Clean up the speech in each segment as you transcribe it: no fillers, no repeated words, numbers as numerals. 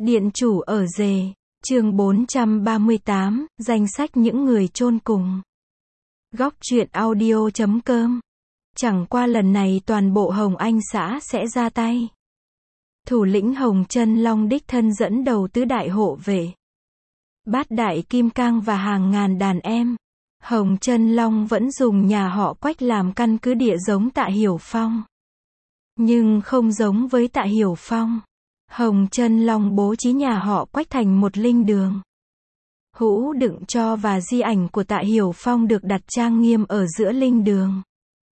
Điện chủ ở rề, chương 438, danh sách những người chôn cùng. Góc truyện audio.com. Chẳng qua lần này toàn bộ Hồng Anh xã sẽ ra tay. Thủ lĩnh Hồng Chân Long đích thân dẫn đầu tứ đại hộ vệ, bát đại kim cang và hàng ngàn đàn em. Hồng Chân Long vẫn dùng nhà họ Quách làm căn cứ địa giống Tạ Hiểu Phong. Nhưng không giống với Tạ Hiểu Phong. Hồng Chân Long bố trí nhà họ Quách thành một linh đường. Hũ đựng tro và di ảnh của Tạ Hiểu Phong được đặt trang nghiêm ở giữa linh đường.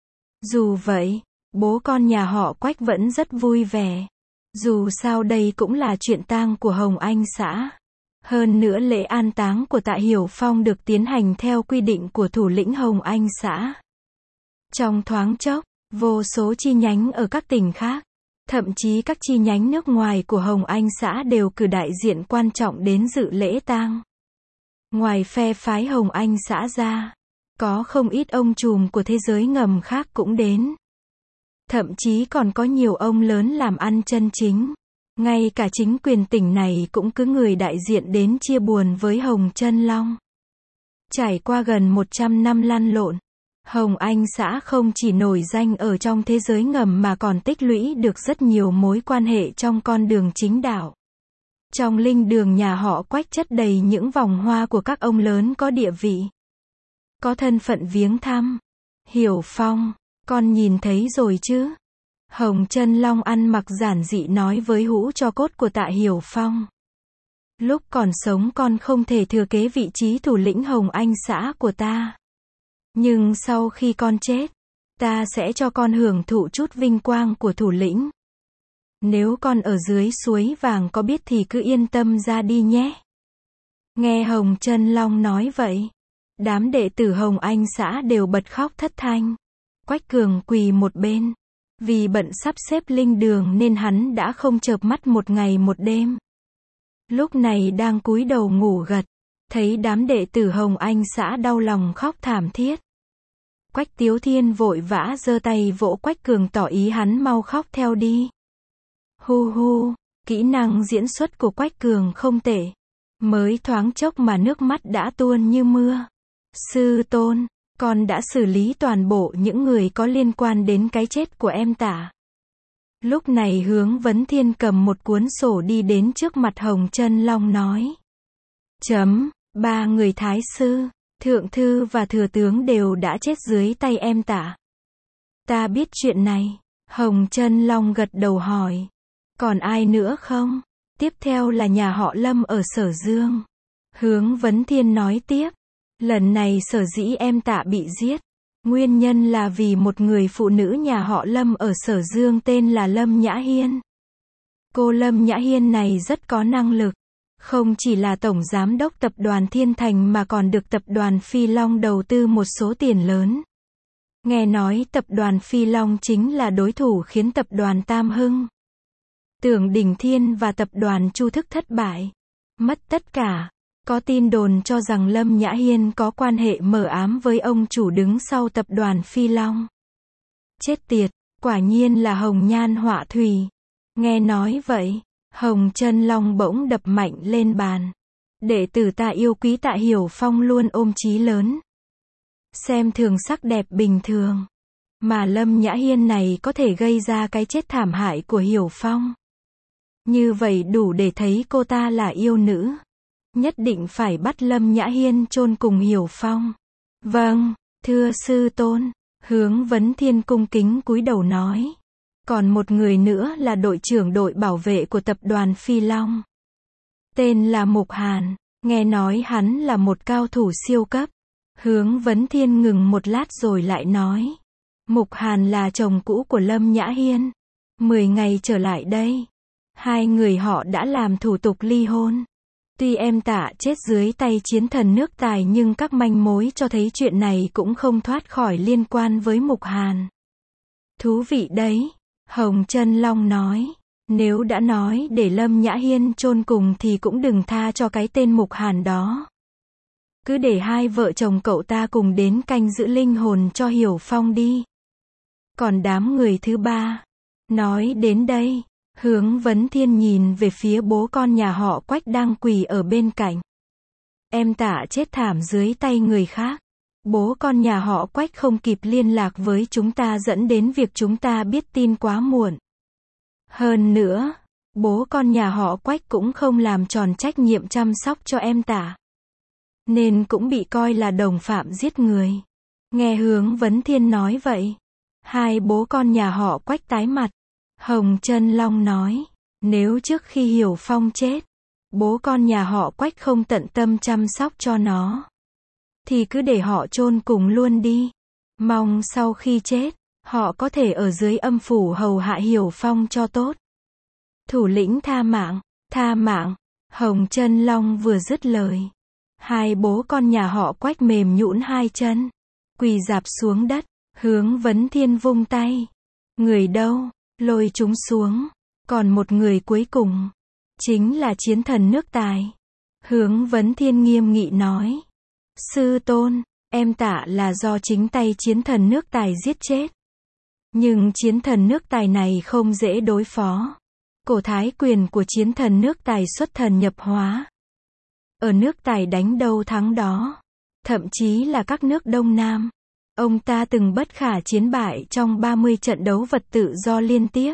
Dù vậy, bố con nhà họ Quách vẫn rất vui vẻ. Dù sao đây cũng là chuyện tang của Hồng Anh xã. Hơn nữa lễ an táng của Tạ Hiểu Phong được tiến hành theo quy định của thủ lĩnh Hồng Anh xã. Trong thoáng chốc, vô số chi nhánh ở các tỉnh khác, thậm chí các chi nhánh nước ngoài của Hồng Anh xã đều cử đại diện quan trọng đến dự lễ tang. Ngoài phe phái Hồng Anh xã ra, có không ít ông trùm của thế giới ngầm khác cũng đến. Thậm chí còn có nhiều ông lớn làm ăn chân chính. Ngay cả chính quyền tỉnh này cũng cứ người đại diện đến chia buồn với Hồng Chân Long. Trải qua gần 100 năm lăn lộn, Hồng Anh xã không chỉ nổi danh ở trong thế giới ngầm mà còn tích lũy được rất nhiều mối quan hệ trong con đường chính đạo. Trong linh đường nhà họ Quách chất đầy những vòng hoa của các ông lớn có địa vị, có thân phận viếng thăm. Hiểu Phong, con nhìn thấy rồi chứ? Hồng Chân Long ăn mặc giản dị nói với hũ tro cốt của Tạ Hiểu Phong. Lúc còn sống con không thể thừa kế vị trí thủ lĩnh Hồng Anh xã của ta. Nhưng sau khi con chết, ta sẽ cho con hưởng thụ chút vinh quang của thủ lĩnh. Nếu con ở dưới suối vàng có biết thì cứ yên tâm ra đi nhé. Nghe Hồng Chân Long nói vậy, đám đệ tử Hồng Anh xã đều bật khóc thất thanh. Quách Cường quỳ một bên. Vì bận sắp xếp linh đường nên hắn đã không chợp mắt một ngày một đêm. Lúc này đang cúi đầu ngủ gật, thấy đám đệ tử Hồng Anh xã đau lòng khóc thảm thiết. Quách Tiếu Thiên vội vã giơ tay vỗ Quách Cường tỏ ý hắn mau khóc theo đi. Hu hu, kỹ năng diễn xuất của Quách Cường không tệ. Mới thoáng chốc mà nước mắt đã tuôn như mưa. Sư tôn, con đã xử lý toàn bộ những người có liên quan đến cái chết của em Tạ. Lúc này Hướng Vấn Thiên cầm một cuốn sổ đi đến trước mặt Hồng Chân Long nói. Ba người thái sư, thượng thư và thừa tướng đều đã chết dưới tay em Tạ. Ta biết chuyện này. Hồng Chân Long gật đầu hỏi. Còn ai nữa không? Tiếp theo là nhà họ Lâm ở Sở Dương. Hướng Vấn Thiên nói tiếp. Lần này sở dĩ em Tạ bị giết, nguyên nhân là vì một người phụ nữ nhà họ Lâm ở Sở Dương tên là Lâm Nhã Hiên. Cô Lâm Nhã Hiên này rất có năng lực, không chỉ là tổng giám đốc tập đoàn Thiên Thành mà còn được tập đoàn Phi Long đầu tư một số tiền lớn. Nghe nói tập đoàn Phi Long chính là đối thủ khiến tập đoàn Tam Hưng, Tưởng Đình Thiên và tập đoàn Chu Thức thất bại, mất tất cả. Có tin đồn cho rằng Lâm Nhã Hiên có quan hệ mờ ám với ông chủ đứng sau tập đoàn Phi Long. Chết tiệt, quả nhiên là hồng nhan họa thủy. Nghe nói vậy, Hồng Chân Long bỗng đập mạnh lên bàn. Đệ tử Tạ yêu quý Tạ Hiểu Phong luôn ôm chí lớn, xem thường sắc đẹp bình thường. Mà Lâm Nhã Hiên này có thể gây ra cái chết thảm hại của Hiểu Phong. Như vậy đủ để thấy cô ta là yêu nữ. Nhất định phải bắt Lâm Nhã Hiên chôn cùng Hiểu Phong. Vâng, thưa sư tôn. Hướng Vấn Thiên cung kính cúi đầu nói. Còn một người nữa là đội trưởng đội bảo vệ của tập đoàn Phi Long. Tên là Mục Hàn. Nghe nói hắn là một cao thủ siêu cấp. Hướng Vấn Thiên ngừng một lát rồi lại nói. Mục Hàn là chồng cũ của Lâm Nhã Hiên. 10 ngày trở lại đây, hai người họ đã làm thủ tục ly hôn. Tuy em Tạ chết dưới tay chiến thần nước Tài nhưng các manh mối cho thấy chuyện này cũng không thoát khỏi liên quan với Mục Hàn. Thú vị đấy, Hồng Chân Long nói. Nếu đã nói để Lâm Nhã Hiên chôn cùng thì cũng đừng tha cho cái tên Mục Hàn đó. Cứ để hai vợ chồng cậu ta cùng đến canh giữ linh hồn cho Hiểu Phong đi. Còn đám người thứ ba. Nói đến đây, Hướng Vấn Thiên nhìn về phía bố con nhà họ Quách đang quỳ ở bên cạnh. Em Tạ chết thảm dưới tay người khác. Bố con nhà họ Quách không kịp liên lạc với chúng ta dẫn đến việc chúng ta biết tin quá muộn. Hơn nữa, bố con nhà họ Quách cũng không làm tròn trách nhiệm chăm sóc cho em Tạ, nên cũng bị coi là đồng phạm giết người. Nghe Hướng Vấn Thiên nói vậy, hai bố con nhà họ Quách tái mặt. Hồng Chân Long nói, nếu trước khi Hiểu Phong chết, bố con nhà họ Quách không tận tâm chăm sóc cho nó, thì cứ để họ chôn cùng luôn đi. Mong sau khi chết, họ có thể ở dưới âm phủ hầu hạ Hiểu Phong cho tốt. Thủ lĩnh tha mạng, tha mạng. Hồng Chân Long vừa dứt lời, hai bố con nhà họ Quách mềm nhũn hai chân, quỳ rạp xuống đất. Hướng Vấn Thiên vung tay. Người đâu? Lôi chúng xuống. Còn một người cuối cùng, chính là chiến thần nước Tài. Hướng Vấn Thiên nghiêm nghị nói. Sư tôn, em Tạ là do chính tay chiến thần nước Tài giết chết. Nhưng chiến thần nước Tài này không dễ đối phó. Cổ thái quyền của chiến thần nước Tài xuất thần nhập hóa. Ở nước Tài đánh đâu thắng đó. Thậm chí là các nước Đông Nam. Ông ta từng bất khả chiến bại trong 30 trận đấu vật tự do liên tiếp.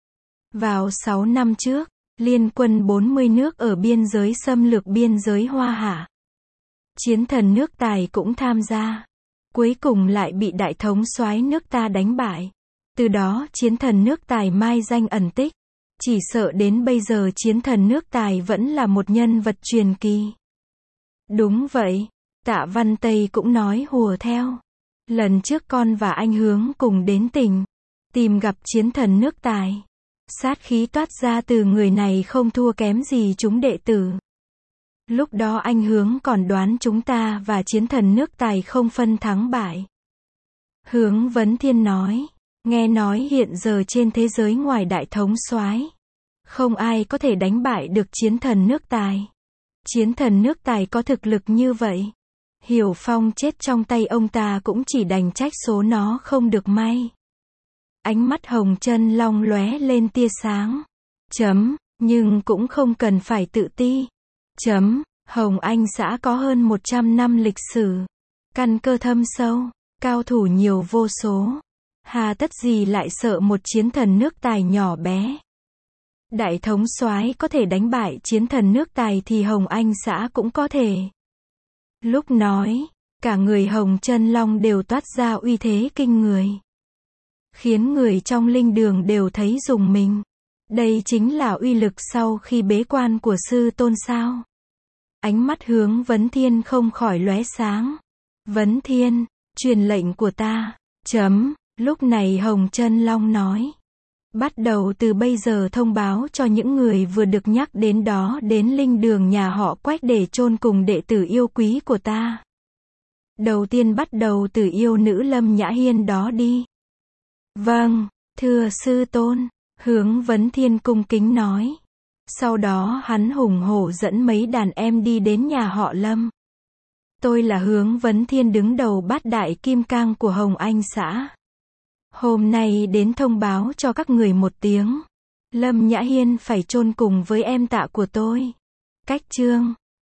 Vào 6 năm trước, liên quân 40 nước ở biên giới xâm lược biên giới Hoa Hạ. Chiến thần nước Tài cũng tham gia. Cuối cùng lại bị đại thống soái nước ta đánh bại. Từ đó chiến thần nước Tài mai danh ẩn tích. Chỉ sợ đến bây giờ chiến thần nước Tài vẫn là một nhân vật truyền kỳ. Đúng vậy, Tạ Văn Tây cũng nói hùa theo. Lần trước con và anh Hướng cùng đến tỉnh, tìm gặp chiến thần nước Tài. Sát khí toát ra từ người này không thua kém gì chúng đệ tử. Lúc đó anh Hướng còn đoán chúng ta và chiến thần nước Tài không phân thắng bại. Hướng Vấn Thiên nói, nghe nói hiện giờ trên thế giới ngoài đại thống soái, không ai có thể đánh bại được chiến thần nước Tài. Chiến thần nước Tài có thực lực như vậy. Hiểu Phong chết trong tay ông ta cũng chỉ đành trách số nó không được may. Ánh mắt Hồng Chân Long lóe lên tia sáng. Nhưng cũng không cần phải tự ti. Hồng Anh xã có hơn 100 năm lịch sử. Căn cơ thâm sâu, cao thủ nhiều vô số. Hà tất gì lại sợ một chiến thần nước Tài nhỏ bé. Đại thống soái có thể đánh bại chiến thần nước Tài thì Hồng Anh xã cũng có thể. Lúc nói, cả người Hồng Chân Long đều toát ra uy thế kinh người. Khiến người trong linh đường đều thấy rùng mình. Đây chính là uy lực sau khi bế quan của sư tôn sao. Ánh mắt Hướng Vấn Thiên không khỏi lóe sáng. Vấn Thiên, truyền lệnh của ta. Lúc này Hồng Chân Long nói. Bắt đầu từ bây giờ thông báo cho những người vừa được nhắc đến đó đến linh đường nhà họ Quách để chôn cùng đệ tử yêu quý của ta. Đầu tiên bắt đầu từ yêu nữ Lâm Nhã Hiên đó đi. Vâng, thưa sư tôn, Hướng Vấn Thiên cung kính nói. Sau đó hắn hùng hổ dẫn mấy đàn em đi đến nhà họ Lâm. Tôi là Hướng Vấn Thiên đứng đầu bát đại kim cang của Hồng Anh xã. Hôm nay đến thông báo cho các người một tiếng. Lâm Nhã Hiên phải chôn cùng với em Tạ của tôi. Cách chương